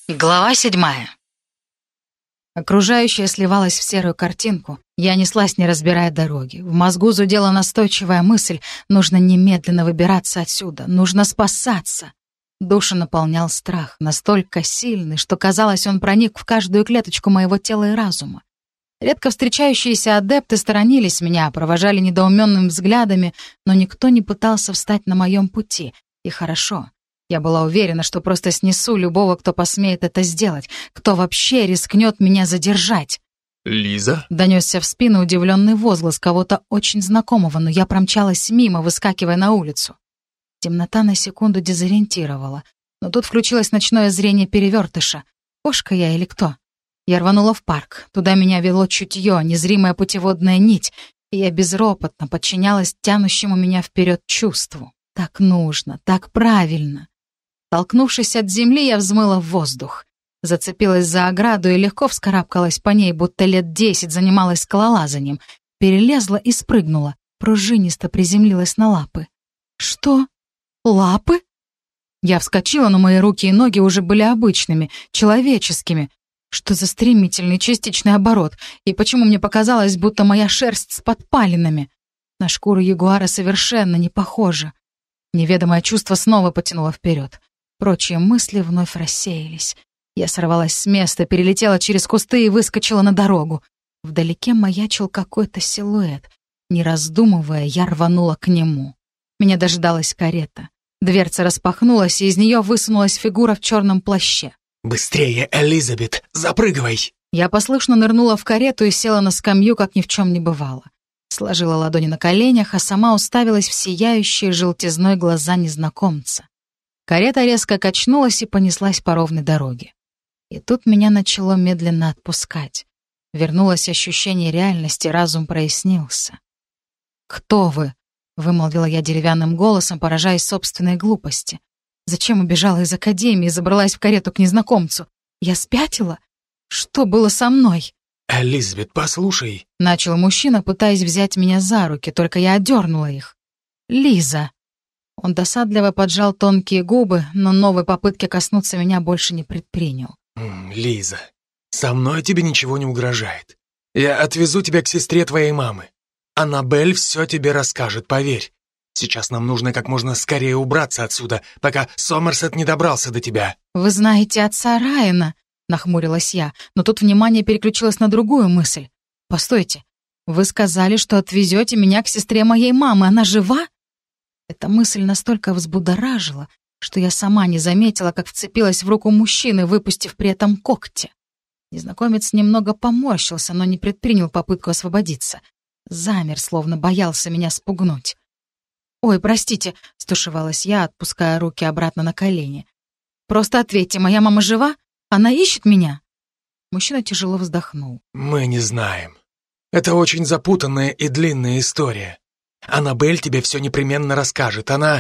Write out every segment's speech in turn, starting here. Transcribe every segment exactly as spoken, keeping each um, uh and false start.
Глава седьмая. Окружающее сливалось в серую картинку. Я неслась, не разбирая дороги. В мозгу зудела настойчивая мысль: нужно немедленно выбираться отсюда, нужно спасаться. Душу наполнял страх, настолько сильный, что, казалось, он проник в каждую клеточку моего тела и разума. Редко встречающиеся адепты сторонились меня, провожали недоуменными взглядами, но никто не пытался встать на моем пути. И хорошо. Я была уверена, что просто снесу любого, кто посмеет это сделать, кто вообще рискнет меня задержать. «Лиза?» — донесся в спину удивленный возглас кого-то очень знакомого, но я промчалась мимо, выскакивая на улицу. Темнота на секунду дезориентировала, но тут включилось ночное зрение перевертыша. Кошка я или кто? Я рванула в парк. Туда меня вело чутье, незримая путеводная нить, и я безропотно подчинялась тянущему меня вперед чувству. Так нужно, так правильно. Толкнувшись от земли, я взмыла в воздух. Зацепилась за ограду и легко вскарабкалась по ней, будто лет десять занималась скалолазанием. Перелезла и спрыгнула, пружинисто приземлилась на лапы. Что? Лапы? Я вскочила, но мои руки и ноги уже были обычными, человеческими. Что за стремительный частичный оборот? И почему мне показалось, будто моя шерсть с подпалинами? На шкуру ягуара совершенно не похоже. Неведомое чувство снова потянуло вперед. Прочие мысли вновь рассеялись. Я сорвалась с места, перелетела через кусты и выскочила на дорогу. Вдалеке маячил какой-то силуэт. Не раздумывая, я рванула к нему. Меня дождалась карета. Дверца распахнулась, и из нее высунулась фигура в черном плаще. «Быстрее, Элизабет, запрыгивай!» Я послушно нырнула в карету и села на скамью, как ни в чем не бывало. Сложила ладони на коленях, а сама уставилась в сияющие желтизной глаза незнакомца. Карета резко качнулась и понеслась по ровной дороге. И тут меня начало медленно отпускать. Вернулось ощущение реальности, разум прояснился. «Кто вы?» — вымолвила я деревянным голосом, поражаясь собственной глупости. «Зачем убежала из академии и забралась в карету к незнакомцу? Я спятила? Что было со мной?» «Элизабет, послушай», — начал мужчина, пытаясь взять меня за руки, только я отдернула их. «Лиза». Он досадливо поджал тонкие губы, но новой попытки коснуться меня больше не предпринял. «Лиза, со мной тебе ничего не угрожает. Я отвезу тебя к сестре твоей мамы. Аннабель все тебе расскажет, поверь. Сейчас нам нужно как можно скорее убраться отсюда, пока Сомерсет не добрался до тебя». «Вы знаете отца Райана?» — нахмурилась я, но тут внимание переключилось на другую мысль. «Постойте, вы сказали, что отвезете меня к сестре моей мамы. Она жива?» Эта мысль настолько взбудоражила, что я сама не заметила, как вцепилась в руку мужчины, выпустив при этом когти. Незнакомец немного поморщился, но не предпринял попытку освободиться. Замер, словно боялся меня спугнуть. «Ой, простите», — стушевалась я, отпуская руки обратно на колени. «Просто ответьте, моя мама жива? Она ищет меня?» Мужчина тяжело вздохнул. «Мы не знаем. Это очень запутанная и длинная история. Аннабель тебе все непременно расскажет. Она...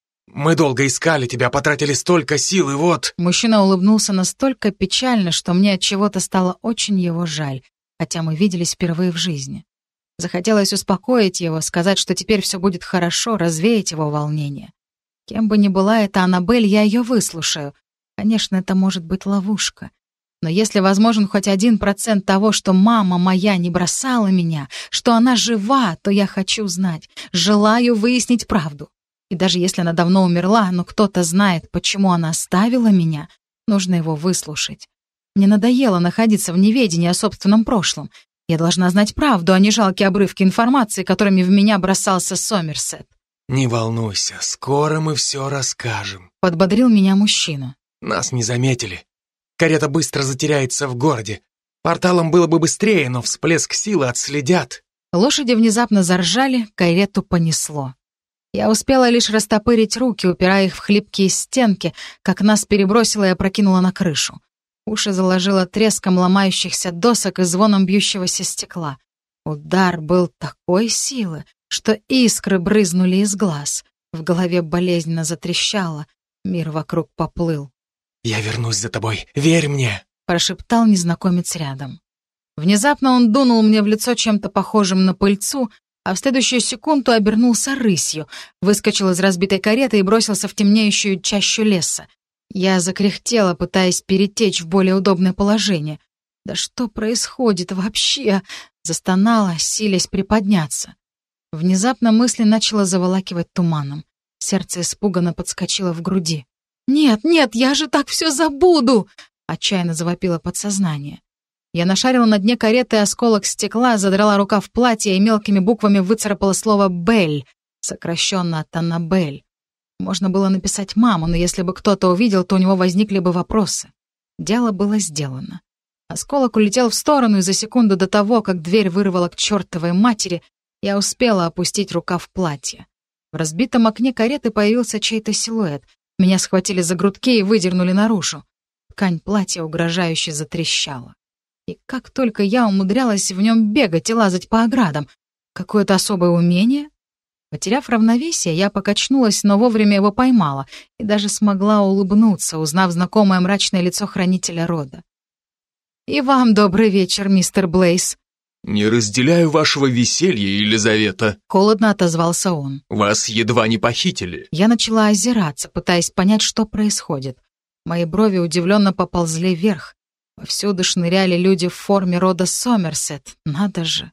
Мы долго искали тебя, потратили столько сил, и вот...» Мужчина улыбнулся настолько печально, что мне от чего-то стало очень его жаль, хотя мы виделись впервые в жизни. Захотелось успокоить его, сказать, что теперь все будет хорошо, развеять его волнение. Кем бы ни была эта Аннабель, я ее выслушаю. Конечно, это может быть ловушка. Но если возможен хоть один процент того, что мама моя не бросала меня, что она жива, то я хочу знать, желаю выяснить правду. И даже если она давно умерла, но кто-то знает, почему она оставила меня, нужно его выслушать. Мне надоело находиться в неведении о собственном прошлом. Я должна знать правду, а не жалкие обрывки информации, которыми в меня бросался Сомерсет. «Не волнуйся, скоро мы все расскажем», — подбодрил меня мужчина. «Нас не заметили. Карета быстро затеряется в городе. Порталом было бы быстрее, но всплеск силы отследят». Лошади внезапно заржали, карету понесло. Я успела лишь растопырить руки, упирая их в хлипкие стенки, как нас перебросило и опрокинуло на крышу. Уши заложило треском ломающихся досок и звоном бьющегося стекла. Удар был такой силы, что искры брызнули из глаз. В голове болезненно затрещало, мир вокруг поплыл. «Я вернусь за тобой, верь мне!» — прошептал незнакомец рядом. Внезапно он дунул мне в лицо чем-то похожим на пыльцу, а в следующую секунду обернулся рысью, выскочил из разбитой кареты и бросился в темнеющую чащу леса. Я закряхтела, пытаясь перетечь в более удобное положение. «Да что происходит вообще?» Застонала, силясь приподняться. Внезапно мысли начала заволакивать туманом. Сердце испуганно подскочило в груди. «Нет, нет, я же так все забуду!» Отчаянно завопило подсознание. Я нашарила на дне кареты осколок стекла, задрала рукав платья и мелкими буквами выцарапала слово «Бель», сокращенно от «Аннабель». Можно было написать «маму», но если бы кто-то увидел, то у него возникли бы вопросы. Дело было сделано. Осколок улетел в сторону, и за секунду до того, как дверь вырвала к чертовой матери, я успела опустить рукав платья. В разбитом окне кареты появился чей-то силуэт. Меня схватили за грудки и выдернули наружу. Ткань платья угрожающе затрещала. И как только я умудрялась в нем бегать и лазать по оградам. Какое-то особое умение? Потеряв равновесие, я покачнулась, но вовремя его поймала и даже смогла улыбнуться, узнав знакомое мрачное лицо хранителя рода. «И вам добрый вечер, мистер Блейз». «Не разделяю вашего веселья, Елизавета», — холодно отозвался он. «Вас едва не похитили». Я начала озираться, пытаясь понять, что происходит. Мои брови удивленно поползли вверх. Повсюду шныряли люди в форме рода Сомерсет. Надо же.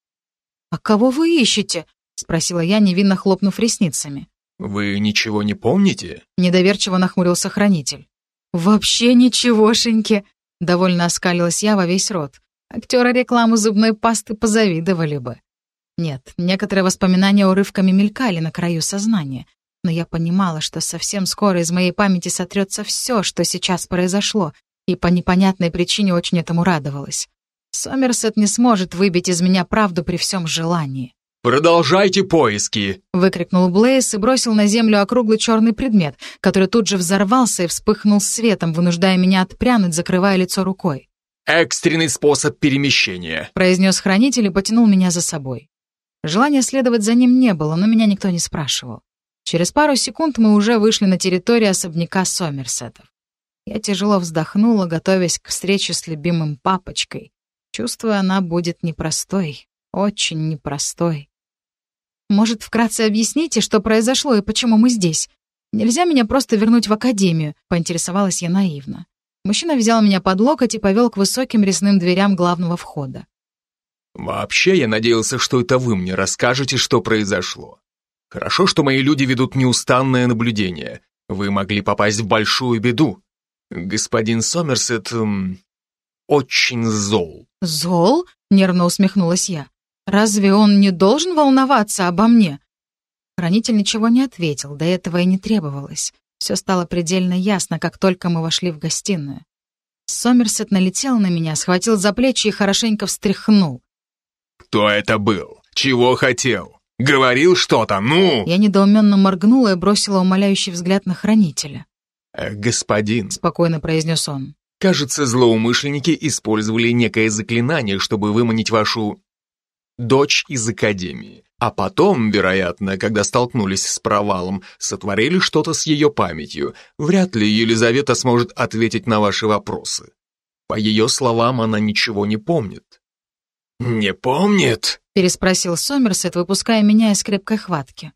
«А кого вы ищете?» — спросила я, невинно хлопнув ресницами. «Вы ничего не помните?» — недоверчиво нахмурился хранитель. «Вообще ничегошеньки!» — довольно оскалилась я во весь рот. Актеры рекламы зубной пасты позавидовали бы. Нет, некоторые воспоминания урывками мелькали на краю сознания, но я понимала, что совсем скоро из моей памяти сотрется все, что сейчас произошло, и по непонятной причине очень этому радовалась. Сомерсет не сможет выбить из меня правду при всем желании. «Продолжайте поиски!» — выкрикнул Блейз и бросил на землю округлый черный предмет, который тут же взорвался и вспыхнул светом, вынуждая меня отпрянуть, закрывая лицо рукой. «Экстренный способ перемещения», — произнес хранитель и потянул меня за собой. Желания следовать за ним не было, но меня никто не спрашивал. Через пару секунд мы уже вышли на территорию особняка Сомерсетов. Я тяжело вздохнула, готовясь к встрече с любимым папочкой. Чувствую, она будет непростой, очень непростой. «Может, вкратце объясните, что произошло и почему мы здесь? Нельзя меня просто вернуть в академию?» — поинтересовалась я наивно. Мужчина взял меня под локоть и повел к высоким резным дверям главного входа. «Вообще, я надеялся, что это вы мне расскажете, что произошло. Хорошо, что мои люди ведут неустанное наблюдение. Вы могли попасть в большую беду. Господин Сомерсет эм, очень зол». «Зол?» — нервно усмехнулась я. «Разве он не должен волноваться обо мне?» Хранитель ничего не ответил, до этого и не требовалось. Все стало предельно ясно, как только мы вошли в гостиную. Сомерсет налетел на меня, схватил за плечи и хорошенько встряхнул. «Кто это был? Чего хотел? Говорил что-то, ну?» Я недоуменно моргнула и бросила умоляющий взгляд на хранителя. «Э, «Господин», — спокойно произнес он. «кажется, злоумышленники использовали некое заклинание, чтобы выманить вашу дочь из академии. А потом, вероятно, когда столкнулись с провалом, сотворили что-то с ее памятью. Вряд ли Елизавета сможет ответить на ваши вопросы. По ее словам, она ничего не помнит». «Не помнит?» — переспросил Сомерсет, выпуская меня из крепкой хватки.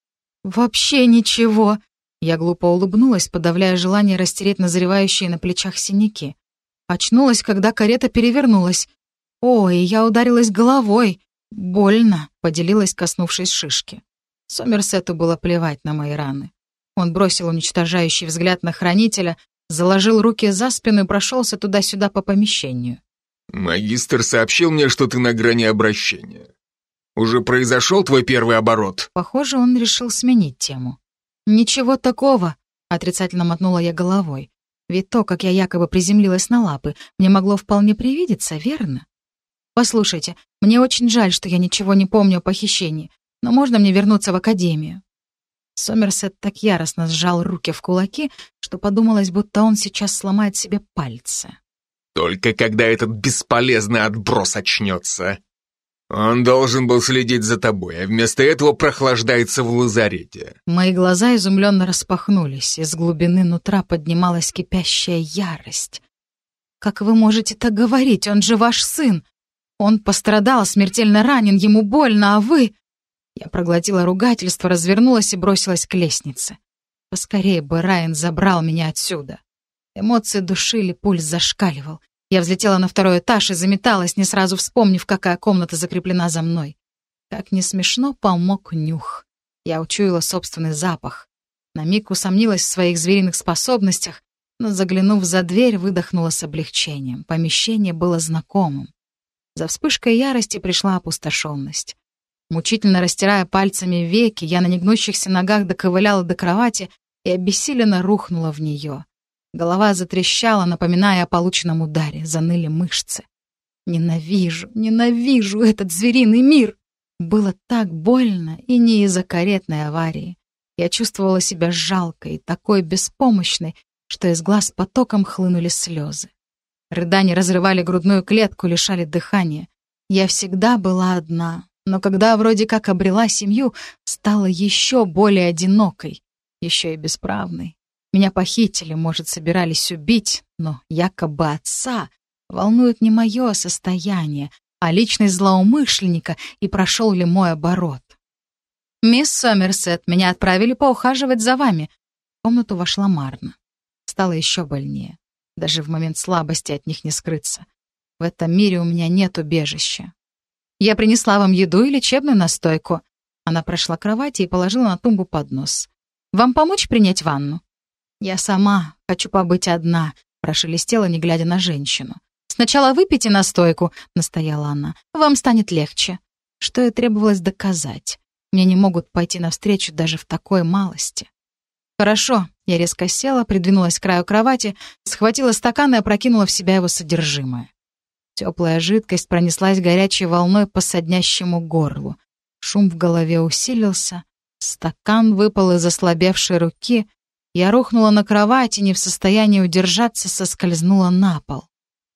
«Вообще ничего!» Я глупо улыбнулась, подавляя желание растереть назревающие на плечах синяки. Очнулась, когда карета перевернулась. «Ой, я ударилась головой! Больно!» — поделилась, коснувшись шишки. Сомерсету было плевать на мои раны. Он бросил уничтожающий взгляд на хранителя, заложил руки за спину и прошелся туда-сюда по помещению. «Магистр сообщил мне, что ты на грани обращения. Уже произошел твой первый оборот?» Похоже, он решил сменить тему. «Ничего такого», — отрицательно мотнула я головой. «Ведь то, как я якобы приземлилась на лапы, мне могло вполне привидеться, верно? Послушайте, мне очень жаль, что я ничего не помню о похищении, но можно мне вернуться в академию?» Сомерсет так яростно сжал руки в кулаки, что подумалось, будто он сейчас сломает себе пальцы. «Только когда этот бесполезный отброс очнется. Он должен был следить за тобой, а вместо этого прохлаждается в лазарете». Мои глаза изумленно распахнулись, из глубины нутра поднималась кипящая ярость. «Как вы можете так говорить? Он же ваш сын! Он пострадал, смертельно ранен, ему больно, а вы...» Я проглотила ругательство, развернулась и бросилась к лестнице. Поскорее бы Райан забрал меня отсюда. Эмоции душили, пульс зашкаливал. Я взлетела на второй этаж и заметалась, не сразу вспомнив, какая комната закреплена за мной. Как не смешно, помог нюх. Я учуяла собственный запах. На миг усомнилась в своих звериных способностях, но, заглянув за дверь, выдохнула с облегчением. Помещение было знакомым. За вспышкой ярости пришла опустошенность. Мучительно растирая пальцами веки, я на негнущихся ногах доковыляла до кровати и обессиленно рухнула в нее. Голова затрещала, напоминая о полученном ударе, заныли мышцы. Ненавижу, ненавижу этот звериный мир! Было так больно, и не из-за каретной аварии. Я чувствовала себя жалкой, такой беспомощной, что из глаз потоком хлынули слезы. Рыдания разрывали грудную клетку, лишали дыхания. Я всегда была одна, но когда вроде как обрела семью, стала еще более одинокой, еще и бесправной. Меня похитили, может, собирались убить, но якобы отца волнует не мое состояние, а личность злоумышленника и прошел ли мой оборот. «Мисс Сомерсет, меня отправили поухаживать за вами». В комнату вошла Марна. Стало еще больнее. Даже в момент слабости от них не скрыться. В этом мире у меня нет убежища. «Я принесла вам еду и лечебную настойку». Она прошла к кровати и положила на тумбу поднос. «Вам помочь принять ванну?» «Я сама хочу побыть одна», — прошелестела, не глядя на женщину. «Сначала выпейте настойку», — настояла она. «Вам станет легче». Что и требовалось доказать. Мне не могут пойти навстречу даже в такой малости. «Хорошо». Я резко села, придвинулась к краю кровати, схватила стакан и опрокинула в себя его содержимое. Теплая жидкость пронеслась горячей волной по соднящему горлу. Шум в голове усилился. Стакан выпал из ослабевшей руки. Я рухнула на кровать и, не в состоянии удержаться, соскользнула на пол.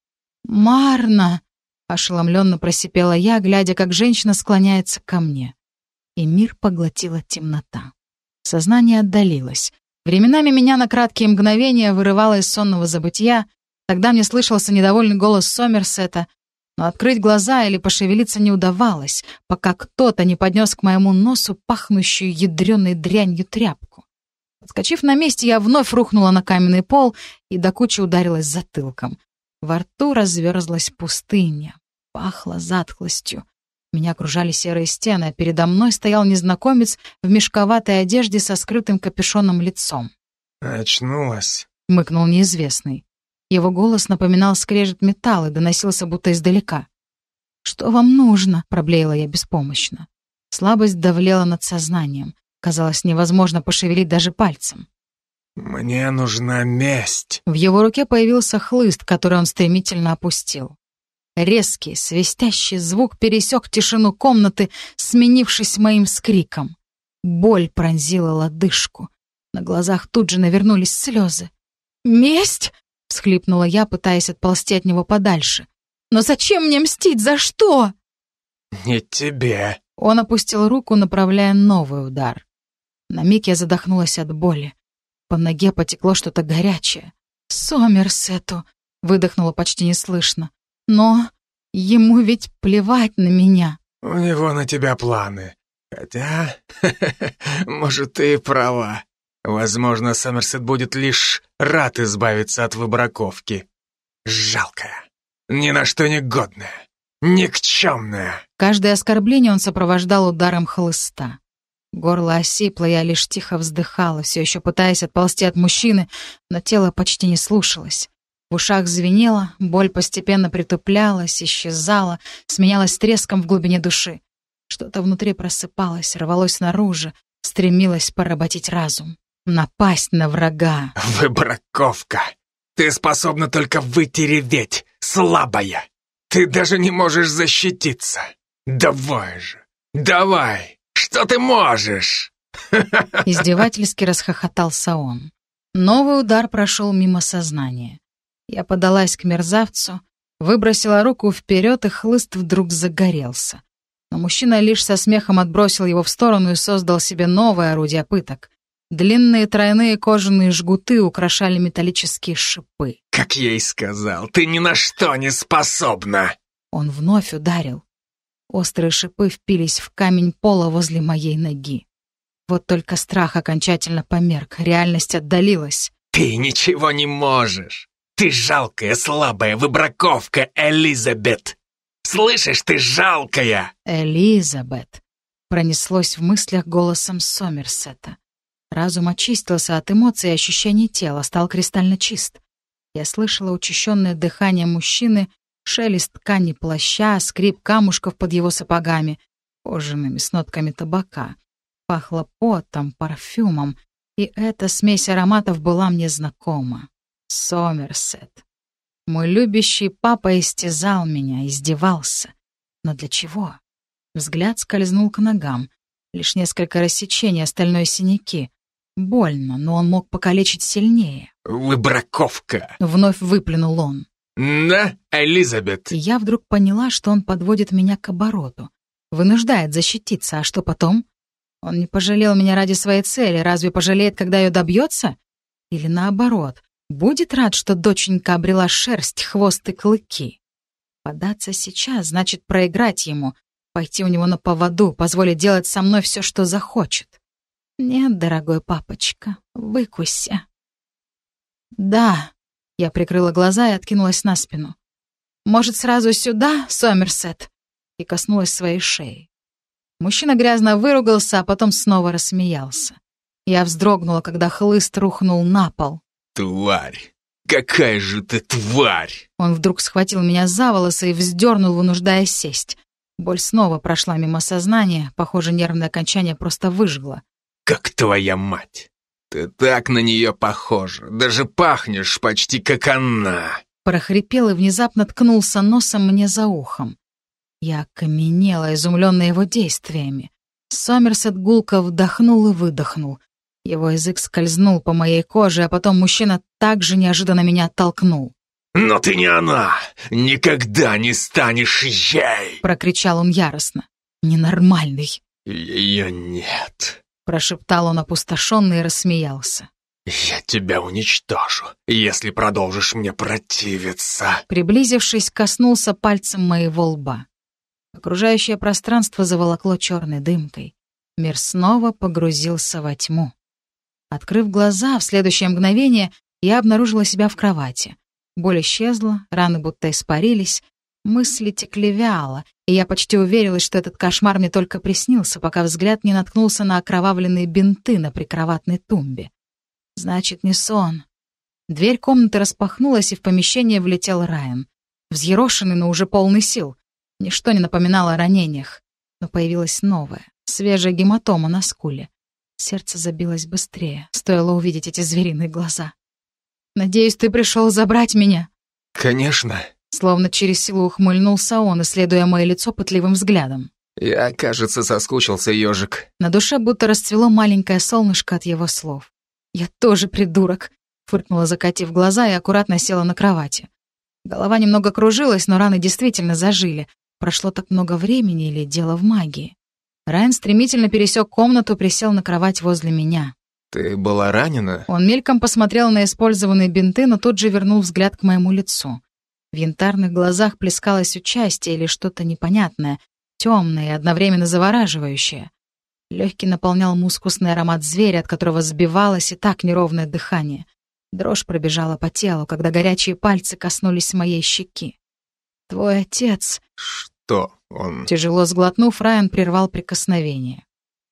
«Марна!» — ошеломленно просипела я, глядя, как женщина склоняется ко мне. И мир поглотила темнота. Сознание отдалилось. Временами меня на краткие мгновения вырывало из сонного забытья. Тогда мне слышался недовольный голос Сомерсета, но открыть глаза или пошевелиться не удавалось, пока кто-то не поднес к моему носу пахнущую ядреной дрянью тряпку. Подскочив на месте, я вновь рухнула на каменный пол и до кучи ударилась затылком. Во рту разверзлась пустыня, пахло затхлостью. Меня окружали серые стены, а передо мной стоял незнакомец в мешковатой одежде со скрытым капюшоном лицом. «Очнулась», — мыкнул неизвестный. Его голос напоминал скрежет металла и доносился будто издалека. «Что вам нужно?» — проблеяла я беспомощно. Слабость давлела над сознанием. Казалось, невозможно пошевелить даже пальцем. «Мне нужна месть». В его руке появился хлыст, который он стремительно опустил. Резкий, свистящий звук пересек тишину комнаты, сменившись моим скриком. Боль пронзила лодыжку. На глазах тут же навернулись слезы. «Месть?» — всхлипнула я, пытаясь отползти от него подальше. «Но зачем мне мстить? За что?» «Не тебе». Он опустил руку, направляя новый удар. На миг я задохнулась от боли. По ноге потекло что-то горячее. «Сомерсету!» — выдохнула почти неслышно. «Но ему ведь плевать на меня». «У него на тебя планы. Хотя, может, ты и права. Возможно, Сомерсет будет лишь рад избавиться от выбраковки. Жалкая, ни на что не годная, никчемная». Каждое оскорбление он сопровождал ударом хлыста. Горло осипло, я лишь тихо вздыхала, все еще пытаясь отползти от мужчины, но тело почти не слушалось. В ушах звенело, боль постепенно притуплялась, исчезала, сменялась треском в глубине души. Что-то внутри просыпалось, рвалось наружу, стремилось поработить разум, напасть на врага. «Выбраковка! Ты способна только вытереветь, слабая! Ты даже не можешь защититься! Давай же! Давай! Что ты можешь?» Издевательски расхохотался он. Новый удар прошел мимо сознания. Я подалась к мерзавцу, выбросила руку вперед, и хлыст вдруг загорелся. Но мужчина лишь со смехом отбросил его в сторону и создал себе новое орудие пыток. Длинные тройные кожаные жгуты украшали металлические шипы. «Как я и сказал, ты ни на что не способна!» Он вновь ударил. Острые шипы впились в камень пола возле моей ноги. Вот только страх окончательно померк, реальность отдалилась. «Ты ничего не можешь! Ты жалкая, слабая выбраковка, Элизабет! Слышишь, ты жалкая!» «Элизабет!» пронеслось в мыслях голосом Сомерсета. Разум очистился от эмоций и ощущений тела, стал кристально чист. Я слышала учащенное дыхание мужчины, шелест ткани плаща, скрип камушков под его сапогами, кожаными с нотками табака. Пахло потом, парфюмом, и эта смесь ароматов была мне знакома. Сомерсет. Мой любящий папа истязал меня, издевался. Но для чего? Взгляд скользнул к ногам. Лишь несколько рассечений, остальное синяки. Больно, но он мог покалечить сильнее. «Выбраковка!» — вновь выплюнул он. «Да, Элизабет?» И я вдруг поняла, что он подводит меня к обороту. Вынуждает защититься, а что потом? Он не пожалел меня ради своей цели, разве пожалеет, когда ее добьется? Или наоборот, будет рад, что доченька обрела шерсть, хвост и клыки? Податься сейчас значит проиграть ему, пойти у него на поводу, позволить делать со мной все, что захочет. Нет, дорогой папочка, выкуся. Да, я прикрыла глаза и откинулась на спину. Может, сразу сюда, Сомерсет? И коснулась своей шеи. Мужчина грязно выругался, а потом снова рассмеялся. Я вздрогнула, когда хлыст рухнул на пол. «Тварь! Какая же ты тварь!» Он вдруг схватил меня за волосы и вздернул, вынуждая сесть. Боль снова прошла мимо сознания, похоже, нервное окончание просто выжгло. «Как твоя мать! Ты так на нее похожа, даже пахнешь почти как она!» Прохрипел и внезапно ткнулся носом мне за ухом. Я окаменела, изумленная его действиями. Сомерсет гулко вдохнул и выдохнул. Его язык скользнул по моей коже, а потом мужчина также неожиданно меня оттолкнул. «Но ты не она! Никогда не станешь ей!» — прокричал он яростно. «Ненормальный!» «Ее нет!» — прошептал он опустошенно и рассмеялся. «Я тебя уничтожу, если продолжишь мне противиться!» Приблизившись, коснулся пальцем моего лба. Окружающее пространство заволокло черной дымкой. Мир снова погрузился во тьму. Открыв глаза, в следующее мгновение я обнаружила себя в кровати. Боль исчезла, раны будто испарились, мысли текли вяло, и я почти уверилась, что этот кошмар мне только приснился, пока взгляд не наткнулся на окровавленные бинты на прикроватной тумбе. Значит, не сон. Дверь комнаты распахнулась, и в помещение влетел Райан. Взъерошенный, но уже полный сил. Ничто не напоминало о ранениях. Но появилась новая, свежая гематома на скуле. Сердце забилось быстрее, стоило увидеть эти звериные глаза. «Надеюсь, ты пришел забрать меня?» «Конечно». Словно через силу ухмыльнулся он, исследуя мое лицо пытливым взглядом. «Я, кажется, соскучился, ежик». На душе будто расцвело маленькое солнышко от его слов. «Я тоже придурок», — фыркнула, закатив глаза, и аккуратно села на кровати. Голова немного кружилась, но раны действительно зажили. Прошло так много времени или дело в магии? Райан стремительно пересек комнату, присел на кровать возле меня. «Ты была ранена?» Он мельком посмотрел на использованные бинты, но тут же вернул взгляд к моему лицу. В янтарных глазах плескалось участие или что-то непонятное, темное и одновременно завораживающее. Легкий наполнял мускусный аромат зверя, от которого сбивалось и так неровное дыхание. Дрожь пробежала по телу, когда горячие пальцы коснулись моей щеки. «Твой отец...» «Что он?» Тяжело сглотнув, Райан прервал прикосновение.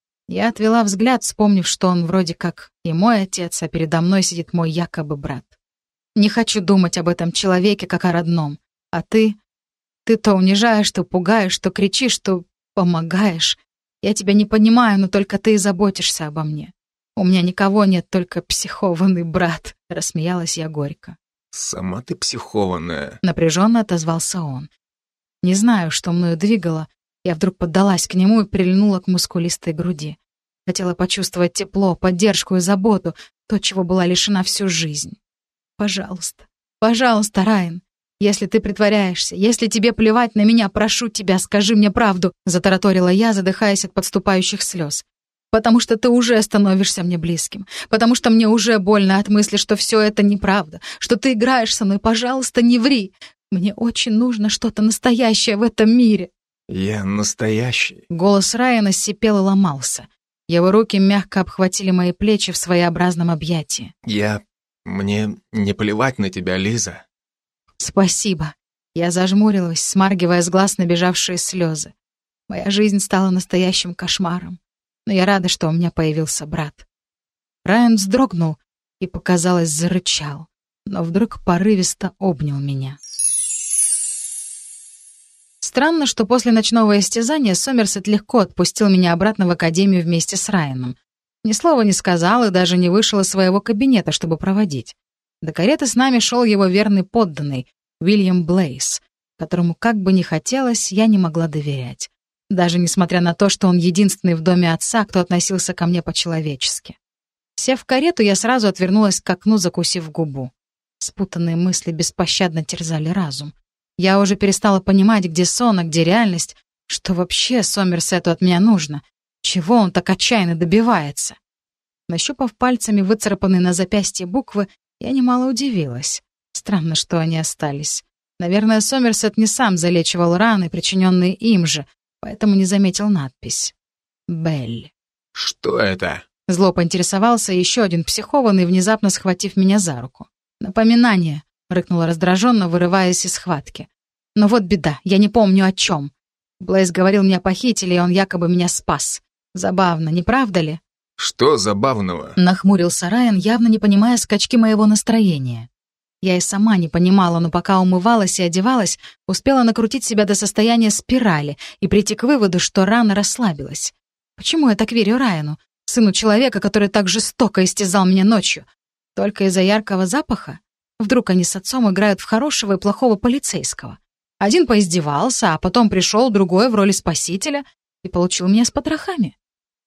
Я отвела взгляд, вспомнив, что он вроде как и мой отец, а передо мной сидит мой якобы брат. Не хочу думать об этом человеке, как о родном. А ты... Ты то унижаешь, то пугаешь, то кричишь, то помогаешь. Я тебя не понимаю, но только ты и заботишься обо мне. У меня никого нет, только психованный брат», — рассмеялась я горько. «Сама ты психованная», — напряженно отозвался он. Не знаю, что мною двигало. Я вдруг поддалась к нему и прильнула к мускулистой груди. Хотела почувствовать тепло, поддержку и заботу, то, чего была лишена всю жизнь. «Пожалуйста, пожалуйста, Райан, если ты притворяешься, если тебе плевать на меня, прошу тебя, скажи мне правду», — затараторила я, задыхаясь от подступающих слез. «Потому что ты уже становишься мне близким, потому что мне уже больно от мысли, что все это неправда, что ты играешь со мной, пожалуйста, не ври. Мне очень нужно что-то настоящее в этом мире». «Я настоящий». Голос Райана сипел и ломался. Его руки мягко обхватили мои плечи в своеобразном объятии. «Я... мне не плевать на тебя, Лиза». «Спасибо». Я зажмурилась, смаргивая с глаз набежавшие слезы. Моя жизнь стала настоящим кошмаром. Но я рада, что у меня появился брат. Райан вздрогнул и, показалось, зарычал, но вдруг порывисто обнял меня. Странно, что после ночного истязания Сомерсет легко отпустил меня обратно в академию вместе с Райаном. Ни слова не сказал и даже не вышел из своего кабинета, чтобы проводить. До кареты с нами шел его верный подданный, Уильям Блейз, которому, как бы ни хотелось, я не могла доверять. Даже несмотря на то, что он единственный в доме отца, кто относился ко мне по-человечески. Сев в карету, я сразу отвернулась к окну, закусив губу. Спутанные мысли беспощадно терзали разум. Я уже перестала понимать, где сон, а где реальность, что вообще Сомерсету от меня нужно, чего он так отчаянно добивается. Нащупав пальцами выцарапанные на запястье буквы, я немало удивилась. Странно, что они остались. Наверное, Сомерсет не сам залечивал раны, причиненные им же, поэтому не заметил надпись. «Белль». «Что это?» Зло поинтересовался еще один психованный, внезапно схватив меня за руку. «Напоминание», — рыкнула раздраженно, вырываясь из схватки. «Но вот беда, я не помню о чем. Блейз говорил, меня похитили, и он якобы меня спас. Забавно, не правда ли?» «Что забавного?» — нахмурился Райан, явно не понимая скачки моего настроения. Я и сама не понимала, но пока умывалась и одевалась, успела накрутить себя до состояния спирали и прийти к выводу, что рано расслабилась. Почему я так верю Райану, сыну человека, который так жестоко истязал меня ночью? Только из-за яркого запаха? Вдруг они с отцом играют в хорошего и плохого полицейского? Один поиздевался, а потом пришел другой в роли спасителя и получил меня с потрохами.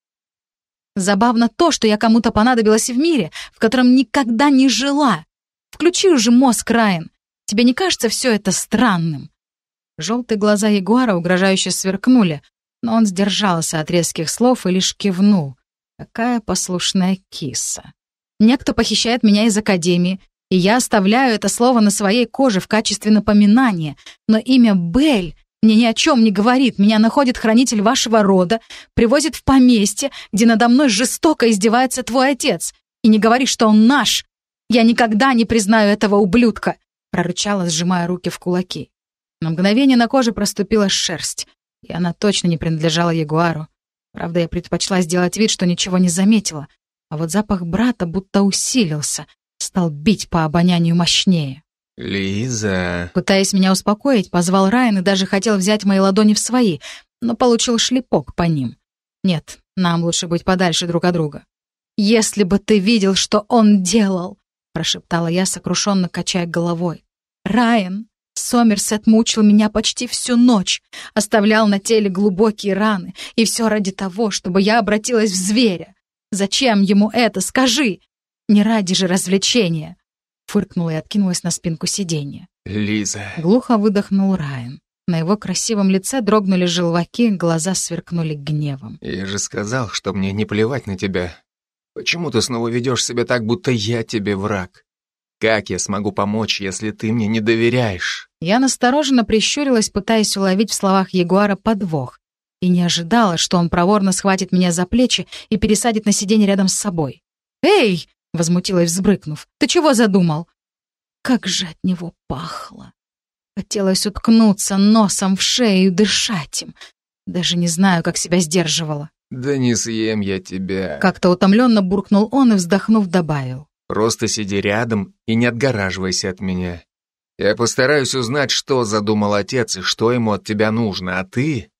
Забавно то, что я кому-то понадобилась в мире, в котором никогда не жила. Включи уже мозг, Райан. Тебе не кажется все это странным?» Желтые глаза ягуара угрожающе сверкнули, но он сдержался от резких слов и лишь кивнул. Какая послушная киса. Некто похищает меня из академии, и я оставляю это слово на своей коже в качестве напоминания, но имя Белль мне ни о чем не говорит. Меня находит хранитель вашего рода, привозит в поместье, где надо мной жестоко издевается твой отец, и не говори, что он наш. «Я никогда не признаю этого ублюдка!» — прорычала, сжимая руки в кулаки. На мгновение на коже проступила шерсть, и она точно не принадлежала ягуару. Правда, я предпочла сделать вид, что ничего не заметила, а вот запах брата будто усилился, стал бить по обонянию мощнее. «Лиза...» Пытаясь меня успокоить, позвал Райан и даже хотел взять мои ладони в свои, но получил шлепок по ним. Нет, нам лучше быть подальше друг от друга. «Если бы ты видел, что он делал!» — прошептала я, сокрушенно качая головой. «Райан, Сомерсет мучил меня почти всю ночь, оставлял на теле глубокие раны, и все ради того, чтобы я обратилась в зверя. Зачем ему это, скажи? Не ради же развлечения!» Фыркнула и откинулась на спинку сиденья. «Лиза...» Глухо выдохнул Райан. На его красивом лице дрогнули желваки, глаза сверкнули гневом. «Я же сказал, что мне не плевать на тебя. Почему ты снова ведешь себя так, будто я тебе враг? Как я смогу помочь, если ты мне не доверяешь?» Я настороженно прищурилась, пытаясь уловить в словах ягуара подвох, и не ожидала, что он проворно схватит меня за плечи и пересадит на сиденье рядом с собой. «Эй!» — возмутилась, взбрыкнув. «Ты чего задумал?» Как же от него пахло! Хотелось уткнуться носом в шею и дышать им. Даже не знаю, как себя сдерживала. «Да не съем я тебя». Как-то утомленно буркнул он и, вздохнув, добавил. «Просто сиди рядом и не отгораживайся от меня. Я постараюсь узнать, что задумал отец и что ему от тебя нужно, а ты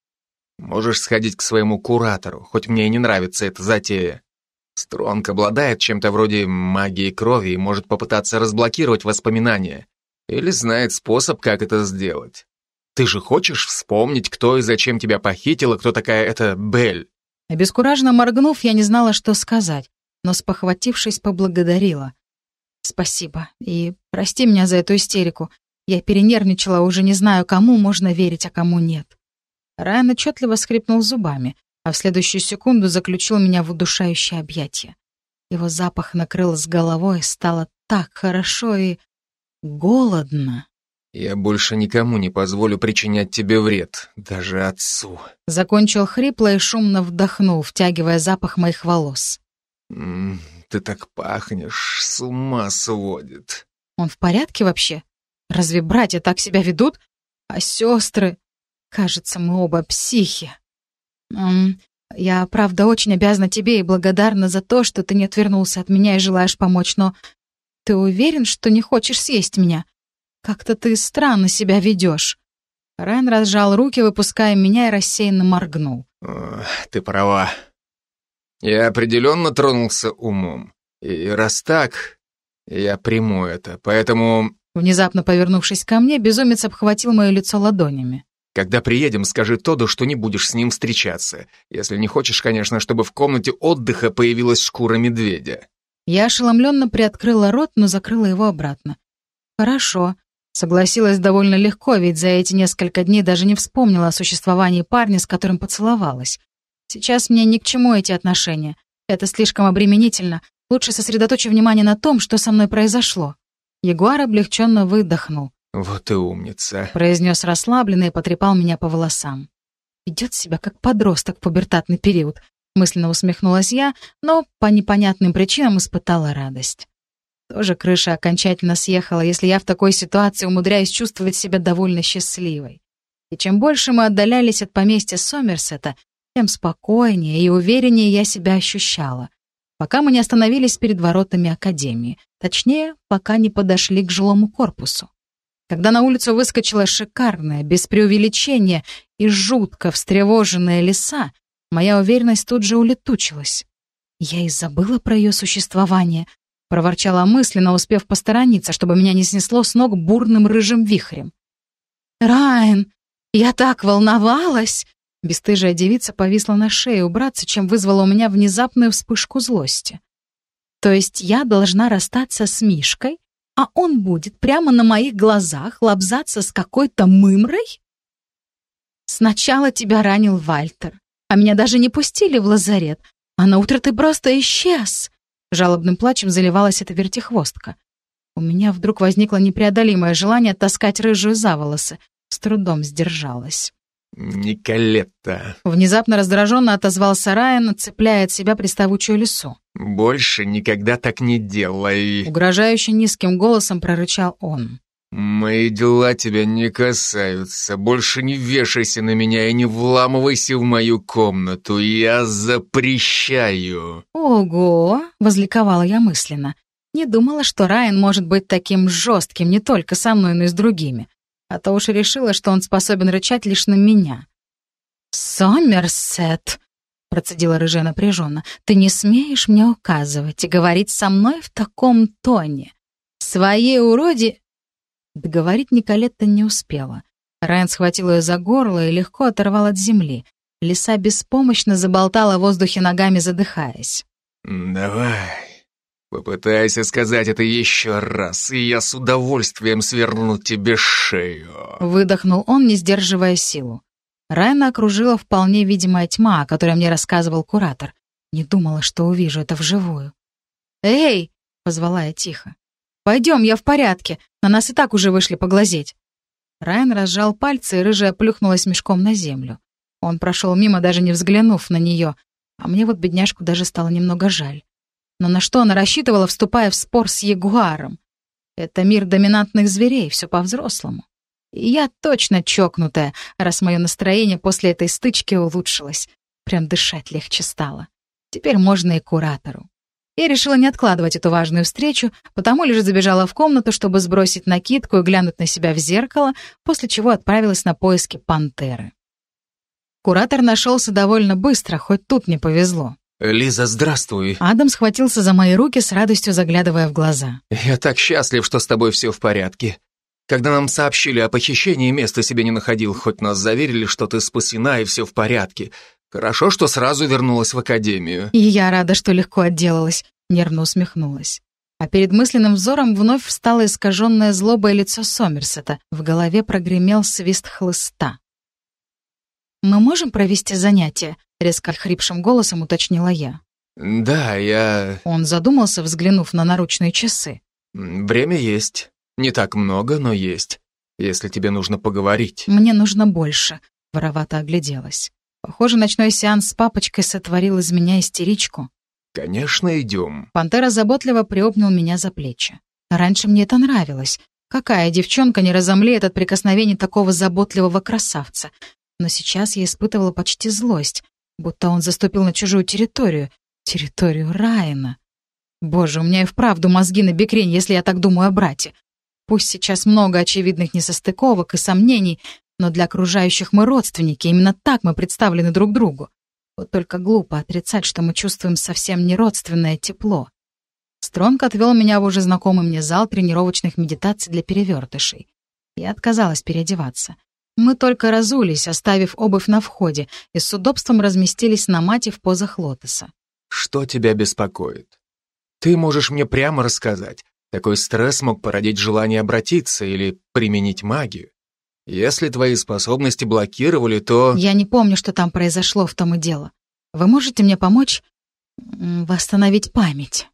можешь сходить к своему куратору, хоть мне и не нравится эта затея. Стронг обладает чем-то вроде магии крови и может попытаться разблокировать воспоминания. Или знает способ, как это сделать. Ты же хочешь вспомнить, кто и зачем тебя похитил, и кто такая эта Белль?» Обескураженно моргнув, я не знала, что сказать, но, спохватившись, поблагодарила. «Спасибо, и прости меня за эту истерику. Я перенервничала, уже не знаю, кому можно верить, а кому нет». Райан отчетливо скрипнул зубами, а в следующую секунду заключил меня в удушающее объятие. Его запах накрыл с головой, стало так хорошо и голодно. Я больше никому не позволю причинять тебе вред, даже отцу. Закончил хрипло и шумно вдохнул, втягивая запах моих волос. М-м, ты так пахнешь, с ума сводит. Он в порядке вообще? Разве братья так себя ведут? А сестры? Кажется, мы оба психи. М-м, я, правда, очень обязана тебе и благодарна за то, что ты не отвернулся от меня и желаешь помочь, но ты уверен, что не хочешь съесть меня? Как-то ты странно себя ведешь. Райан разжал руки, выпуская меня, и рассеянно моргнул. О, ты права. Я определенно тронулся умом. И раз так, я приму это, поэтому... Внезапно повернувшись ко мне, безумец обхватил мое лицо ладонями. Когда приедем, скажи Тоду, что не будешь с ним встречаться. Если не хочешь, конечно, чтобы в комнате отдыха появилась шкура медведя. Я ошеломленно приоткрыла рот, но закрыла его обратно. Хорошо. Согласилась довольно легко, ведь за эти несколько дней даже не вспомнила о существовании парня, с которым поцеловалась. Сейчас мне ни к чему эти отношения. Это слишком обременительно. Лучше сосредоточу внимание на том, что со мной произошло. Ягуар облегченно выдохнул. «Вот и умница», — произнес расслабленно и потрепал меня по волосам. «Ведет себя как подросток в пубертатный период», — мысленно усмехнулась я, но по непонятным причинам испытала радость. Тоже крыша окончательно съехала, если я в такой ситуации умудряюсь чувствовать себя довольно счастливой. И чем больше мы отдалялись от поместья Сомерсета, тем спокойнее и увереннее я себя ощущала, пока мы не остановились перед воротами академии, точнее, пока не подошли к жилому корпусу. Когда на улицу выскочила шикарная, без преувеличения и жутко встревоженная лиса, моя уверенность тут же улетучилась. Я и забыла про ее существование, проворчала мысленно, успев посторониться, чтобы меня не снесло с ног бурным рыжим вихрем. «Райан, я так волновалась!» Бесстыжая девица повисла на шее у братца, чем вызвала у меня внезапную вспышку злости. «То есть я должна расстаться с Мишкой, а он будет прямо на моих глазах лобзаться с какой-то мымрой? Сначала тебя ранил Вальтер, а меня даже не пустили в лазарет, а на утро ты просто исчез!» Жалобным плачем заливалась эта вертихвостка. У меня вдруг возникло непреодолимое желание таскать рыжую за волосы. С трудом сдержалась. «Николетта!» Внезапно раздраженно отозвался Райан, цепляя от себя приставучую лису. «Больше никогда так не делай!» Угрожающе низким голосом прорычал он. «Мои дела тебя не касаются. Больше не вешайся на меня и не вламывайся в мою комнату. Я запрещаю!» «Ого!» — возликовала я мысленно. Не думала, что Райан может быть таким жестким не только со мной, но и с другими. А то уж и решила, что он способен рычать лишь на меня. «Сомерсет!» — процедила рыжая напряженно. «Ты не смеешь мне указывать и говорить со мной в таком тоне. Своей уроде...» Договорить Николетта не успела. Райан схватил ее за горло и легко оторвал от земли. Лиса беспомощно заболтала в воздухе ногами, задыхаясь. «Давай, попытайся сказать это еще раз, и я с удовольствием сверну тебе шею». Выдохнул он, не сдерживая силу. Райана окружила вполне видимая тьма, о которой мне рассказывал куратор. Не думала, что увижу это вживую. «Эй!» — позвала я тихо. «Пойдем, я в порядке. На нас и так уже вышли поглазеть». Райан разжал пальцы, и рыжая плюхнулась мешком на землю. Он прошел мимо, даже не взглянув на нее, а мне вот бедняжку даже стало немного жаль. Но на что она рассчитывала, вступая в спор с ягуаром? Это мир доминантных зверей, все по-взрослому. И я точно чокнутая, раз мое настроение после этой стычки улучшилось. Прям дышать легче стало. Теперь можно и куратору. Я решила не откладывать эту важную встречу, потому лишь забежала в комнату, чтобы сбросить накидку и глянуть на себя в зеркало, после чего отправилась на поиски пантеры. Куратор нашелся довольно быстро, хоть тут не повезло. «Лиза, здравствуй!» Адам схватился за мои руки, с радостью заглядывая в глаза. «Я так счастлив, что с тобой все в порядке. Когда нам сообщили о похищении, места себе не находил, хоть нас заверили, что ты спасена и все в порядке. Хорошо, что сразу вернулась в академию». «И я рада, что легко отделалась», — нервно усмехнулась. А перед мысленным взором вновь встало искаженное злобое лицо Сомерсета. В голове прогремел свист хлыста. «Мы можем провести занятие?» — резко хрипшим голосом уточнила я. «Да, я...» Он задумался, взглянув на наручные часы. «Время есть. Не так много, но есть. если тебе нужно поговорить». «Мне нужно больше», — воровато огляделась. Похоже, ночной сеанс с папочкой сотворил из меня истеричку. «Конечно, идем». Пантера заботливо приобнял меня за плечи. Раньше мне это нравилось. Какая девчонка не разомлеет от прикосновений такого заботливого красавца? Но сейчас я испытывала почти злость, будто он заступил на чужую территорию. Территорию Райана. Боже, у меня и вправду мозги на бекрень, если я так думаю о брате. Пусть сейчас много очевидных несостыковок и сомнений, но для окружающих мы родственники, именно так мы представлены друг другу. Вот только глупо отрицать, что мы чувствуем совсем не родственное тепло. Стронг отвел меня в уже знакомый мне зал тренировочных медитаций для перевертышей. Я отказалась переодеваться. Мы только разулись, оставив обувь на входе, и с удобством разместились на мате в позах лотоса. «Что тебя беспокоит? Ты можешь мне прямо рассказать. Такой стресс мог породить желание обратиться или применить магию. Если твои способности блокировали, то...» «Я не помню, что там произошло, в том и дело. Вы можете мне помочь восстановить память?»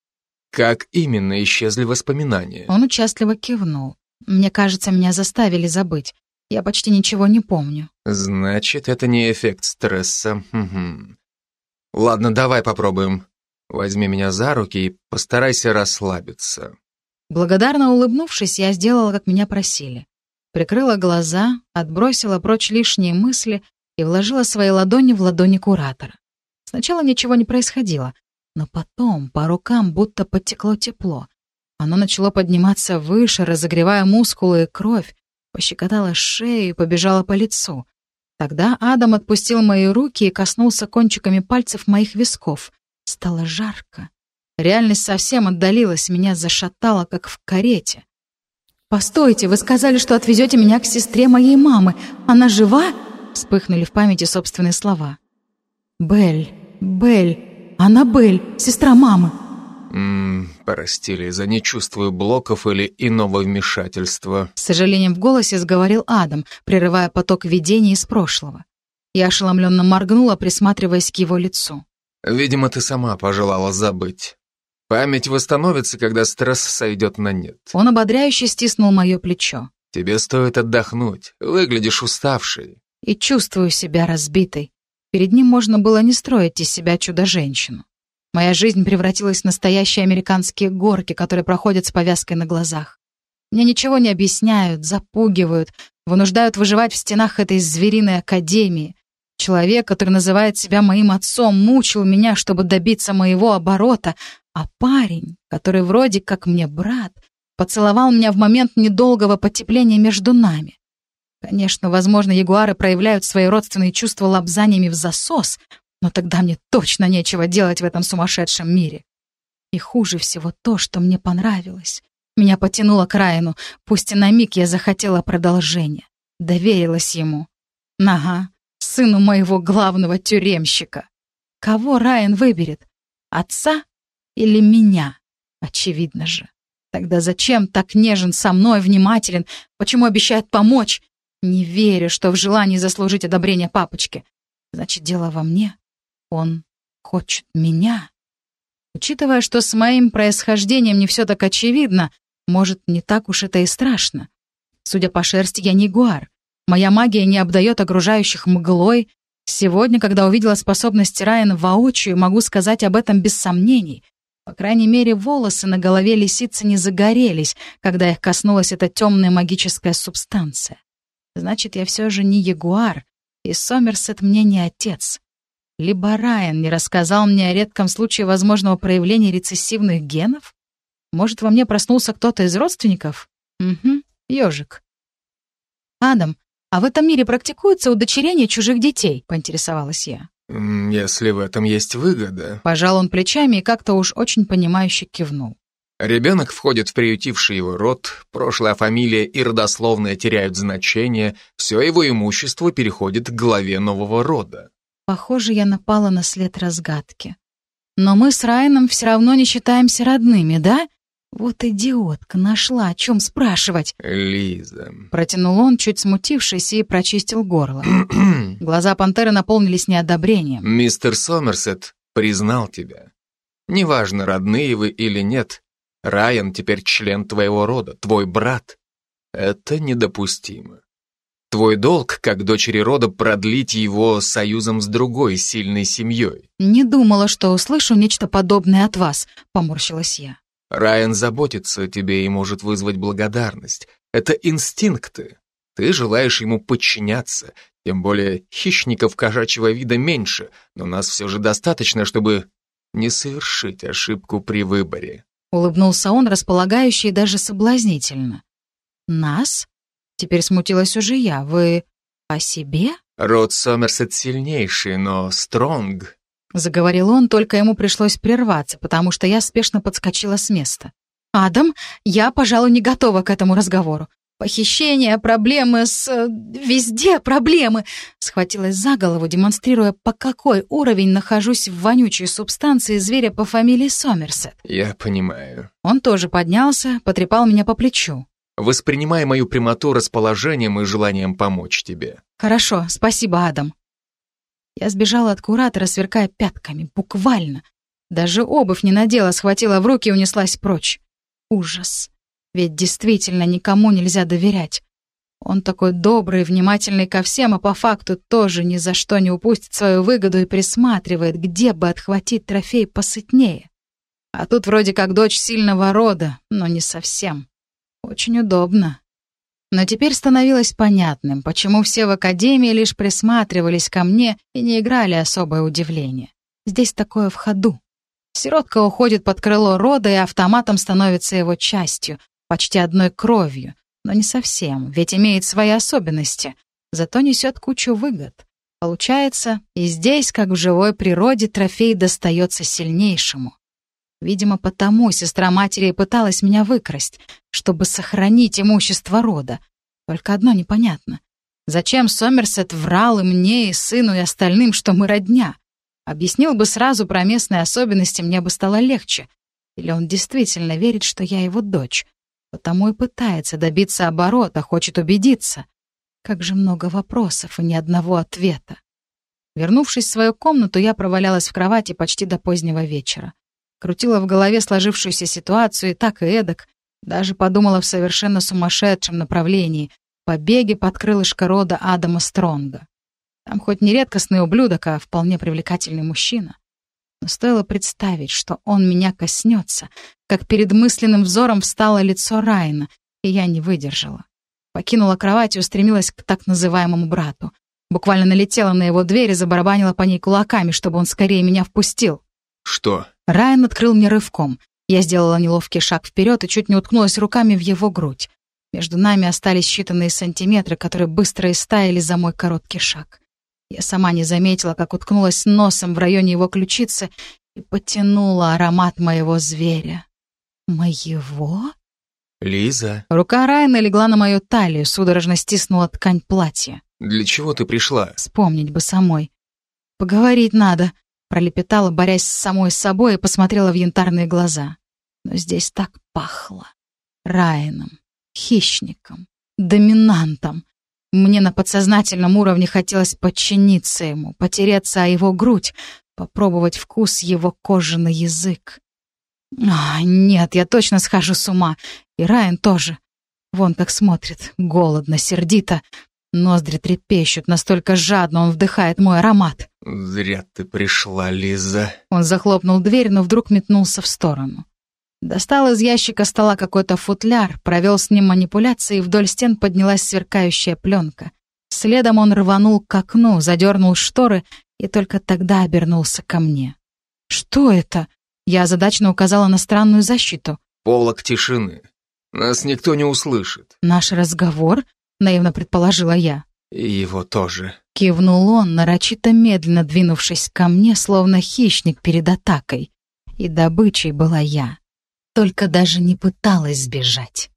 «Как именно исчезли воспоминания?» Он участливо кивнул. «Мне кажется, меня заставили забыть. Я почти ничего не помню». «Значит, это не эффект стресса. Угу. Ладно, давай попробуем. Возьми меня за руки и постарайся расслабиться». Благодарно улыбнувшись, я сделала, как меня просили. Прикрыла глаза, отбросила прочь лишние мысли и вложила свои ладони в ладони куратора. Сначала ничего не происходило, но потом по рукам будто подтекло тепло. Оно начало подниматься выше, разогревая мускулы и кровь, пощекотало шею и побежало по лицу. Тогда Адам отпустил мои руки и коснулся кончиками пальцев моих висков. Стало жарко. Реальность совсем отдалилась, меня зашатало, как в карете. «Постойте, вы сказали, что отвезете меня к сестре моей мамы. Она жива?» Вспыхнули в памяти собственные слова. «Белль, Белль, Аннабель, сестра мамы». «Ммм, прости, Лиза, не чувствую блоков или иного вмешательства». С сожалением в голосе сговорил Адам, прерывая поток видений из прошлого. Я ошеломленно моргнула, присматриваясь к его лицу. «Видимо, ты сама пожелала забыть. Память восстановится, когда стресс сойдет на нет». Он ободряюще стиснул мое плечо. «Тебе стоит отдохнуть. Выглядишь уставшей». И чувствую себя разбитой. Перед ним можно было не строить из себя чудо-женщину. Моя жизнь превратилась в настоящие американские горки, которые проходят с повязкой на глазах. Мне ничего не объясняют, запугивают, вынуждают выживать в стенах этой звериной академии. Человек, который называет себя моим отцом, мучил меня, чтобы добиться моего оборота, а парень, который вроде как мне брат, поцеловал меня в момент недолгого потепления между нами. Конечно, возможно, ягуары проявляют свои родственные чувства лапзаниями в засос, но тогда мне точно нечего делать в этом сумасшедшем мире. И хуже всего то, что мне понравилось. Меня потянуло к Райану, пусть и на миг я захотела продолжения. Доверилась ему. Ага, сыну моего главного тюремщика. Кого Райан выберет? Отца или меня? Очевидно же. Тогда зачем так нежен со мной, внимателен? Почему обещает помочь? Не верю, что в желании заслужить одобрение папочки. Значит, дело во мне. Он хочет меня. Учитывая, что с моим происхождением не все так очевидно, может, не так уж это и страшно. Судя по шерсти, я не ягуар. Моя магия не обдает окружающих мглой. Сегодня, когда увидела способности Райана воочию, могу сказать об этом без сомнений. По крайней мере, волосы на голове лисицы не загорелись, когда их коснулась эта темная магическая субстанция. Значит, я все же не ягуар, и Сомерсет мне не отец. Либо Райан не рассказал мне о редком случае возможного проявления рецессивных генов? Может, во мне проснулся кто-то из родственников? Угу, ежик. «Адам, а в этом мире практикуется удочерение чужих детей?» — поинтересовалась я. «Если в этом есть выгода». Пожал он плечами и как-то уж очень понимающе кивнул. Ребенок входит в приютивший его род, прошлая фамилия и родословная теряют значение, все его имущество переходит к главе нового рода. Похоже, я напала на след разгадки. Но мы с Райаном все равно не считаемся родными, да? Вот идиотка, нашла, о чем спрашивать. Лиза. Протянул он, чуть смутившись, и прочистил горло. Глаза пантеры наполнились неодобрением. Мистер Сомерсет признал тебя. Неважно, родные вы или нет, Райан теперь член твоего рода, твой брат. Это недопустимо. Твой долг, как дочери рода, продлить его союзом с другой сильной семьей. «Не думала, что услышу нечто подобное от вас», — поморщилась я. Райан заботится о тебе и может вызвать благодарность. Это инстинкты. Ты желаешь ему подчиняться, тем более хищников кошачьего вида меньше, но нас все же достаточно, чтобы не совершить ошибку при выборе». Улыбнулся он, располагающий даже соблазнительно. «Нас?» Теперь смутилась уже я. «Вы о себе?» «Род Сомерсет сильнейший, но стронг». Заговорил он, только ему пришлось прерваться, потому что я спешно подскочила с места. «Адам, я, пожалуй, не готова к этому разговору. Похищение, проблемы с... везде проблемы!» Схватилась за голову, демонстрируя, по какой уровень нахожусь в вонючей субстанции зверя по фамилии Сомерсет. «Я понимаю». Он тоже поднялся, потрепал меня по плечу. «Воспринимай мою прямоту расположением и желанием помочь тебе». «Хорошо, спасибо, Адам». Я сбежала от куратора, сверкая пятками, буквально. Даже обувь не надела, схватила в руки и унеслась прочь. Ужас. Ведь действительно никому нельзя доверять. Он такой добрый, внимательный ко всем, а по факту тоже ни за что не упустит свою выгоду и присматривает, где бы отхватить трофей посытнее. А тут вроде как дочь сильного рода, но не совсем. Очень удобно. Но теперь становилось понятным, почему все в академии лишь присматривались ко мне и не играли особое удивление. Здесь такое в ходу. Сиротка уходит под крыло рода и автоматом становится его частью, почти одной кровью. Но не совсем, ведь имеет свои особенности, зато несет кучу выгод. Получается, и здесь, как в живой природе, трофей достается сильнейшему. Видимо, потому сестра матери и пыталась меня выкрасть, чтобы сохранить имущество рода. Только одно непонятно. Зачем Сомерсет врал и мне, и сыну, и остальным, что мы родня? Объяснил бы сразу про местные особенности, мне бы стало легче. Или он действительно верит, что я его дочь? Потому и пытается добиться оборота, хочет убедиться. Как же много вопросов и ни одного ответа. Вернувшись в свою комнату, я провалялась в кровати почти до позднего вечера. Крутила в голове сложившуюся ситуацию и так и эдак. Даже подумала в совершенно сумасшедшем направлении — побеге под крылышко рода Адама Стронга. Там хоть не редкостный ублюдок, а вполне привлекательный мужчина. Но стоило представить, что он меня коснется, как перед мысленным взором встало лицо Райана, и я не выдержала. Покинула кровать и устремилась к так называемому брату. Буквально налетела на его дверь и забарабанила по ней кулаками, чтобы он скорее меня впустил. «Что?» Райан открыл мне рывком. Я сделала неловкий шаг вперед и чуть не уткнулась руками в его грудь. Между нами остались считанные сантиметры, которые быстро истаяли за мой короткий шаг. Я сама не заметила, как уткнулась носом в районе его ключицы и потянула аромат моего зверя. Моего? «Лиза?» Рука Райана легла на мою талию, судорожно стиснула ткань платья. «Для чего ты пришла?» Вспомнить бы самой. «Поговорить надо», — пролепетала, борясь с самой собой, и посмотрела в янтарные глаза. Но здесь так пахло. Райаном, хищником, доминантом. Мне на подсознательном уровне хотелось подчиниться ему, потереться о его грудь, попробовать вкус его кожи на язык. А, нет, я точно схожу с ума. И Райан тоже. Вон как смотрит, голодно, сердито. Ноздри трепещут, настолько жадно он вдыхает мой аромат. «Зря ты пришла, Лиза». Он захлопнул дверь, но вдруг метнулся в сторону. Достал из ящика стола какой-то футляр, провел с ним манипуляции, и вдоль стен поднялась сверкающая пленка. Следом он рванул к окну, задернул шторы и только тогда обернулся ко мне. «Что это?» Я озадаченно указала на странную защиту. «Полог тишины. Нас никто не услышит». «Наш разговор?» — наивно предположила я. «И его тоже». Кивнул он, нарочито медленно двинувшись ко мне, словно хищник перед атакой. И добычей была я. Только даже не пыталась сбежать.